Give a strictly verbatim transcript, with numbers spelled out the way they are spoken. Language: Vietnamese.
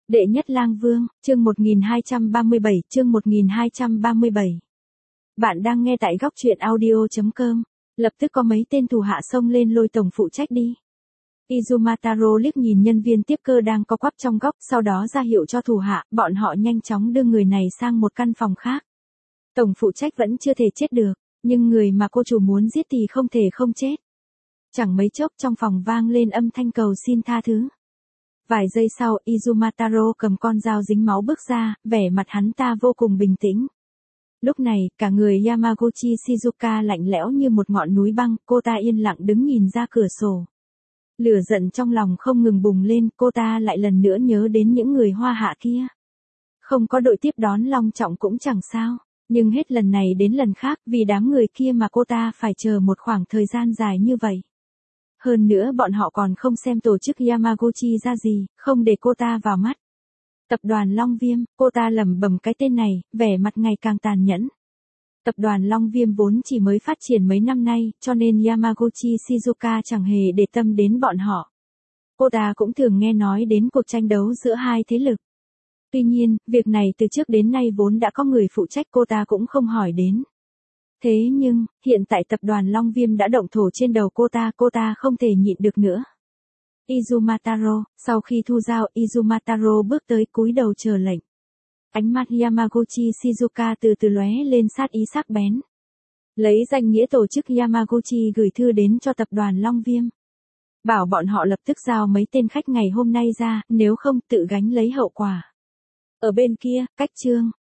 Đệ nhất lang vương, chương một nghìn hai trăm ba mươi bảy, chương một nghìn hai trăm ba mươi bảy. Bạn đang nghe tại góc truyện audio chấm com. Lập tức có mấy tên thủ hạ xông lên lôi tổng phụ trách đi. Izumataro liếc nhìn nhân viên tiếp cơ đang co quắp trong góc, sau đó ra hiệu cho thủ hạ, bọn họ nhanh chóng đưa người này sang một căn phòng khác. Tổng phụ trách vẫn chưa thể chết được, nhưng người mà cô chủ muốn giết thì không thể không chết. Chẳng mấy chốc trong phòng vang lên âm thanh cầu xin tha thứ. Vài giây sau, Izumataro cầm con dao dính máu bước ra, vẻ mặt hắn ta vô cùng bình tĩnh. Lúc này, cả người Yamaguchi Shizuka lạnh lẽo như một ngọn núi băng, cô ta yên lặng đứng nhìn ra cửa sổ. Lửa giận trong lòng không ngừng bùng lên, cô ta lại lần nữa nhớ đến những người hoa hạ kia. Không có đội tiếp đón long trọng cũng chẳng sao, nhưng hết lần này đến lần khác, vì đám người kia mà cô ta phải chờ một khoảng thời gian dài như vậy. Hơn nữa bọn họ còn không xem tổ chức Yamaguchi ra gì, không để cô ta vào mắt. Tập đoàn Long Viêm, cô ta lẩm bẩm cái tên này, vẻ mặt ngày càng tàn nhẫn. Tập đoàn Long Viêm vốn chỉ mới phát triển mấy năm nay, cho nên Yamaguchi Shizuka chẳng hề để tâm đến bọn họ. Cô ta cũng thường nghe nói đến cuộc tranh đấu giữa hai thế lực. Tuy nhiên, việc này từ trước đến nay vốn đã có người phụ trách, cô ta cũng không hỏi đến. Thế nhưng, hiện tại tập đoàn Long Viêm đã động thổ trên đầu cô ta, cô ta không thể nhịn được nữa. Izumataro, sau khi thu dao, Izumataro bước tới cúi đầu chờ lệnh. Ánh mắt Yamaguchi Shizuka từ từ lóe lên sát ý sắc bén. Lấy danh nghĩa tổ chức Yamaguchi gửi thư đến cho tập đoàn Long Viêm. Bảo bọn họ lập tức giao mấy tên khách ngày hôm nay ra, nếu không tự gánh lấy hậu quả. Ở bên kia, cách Trương,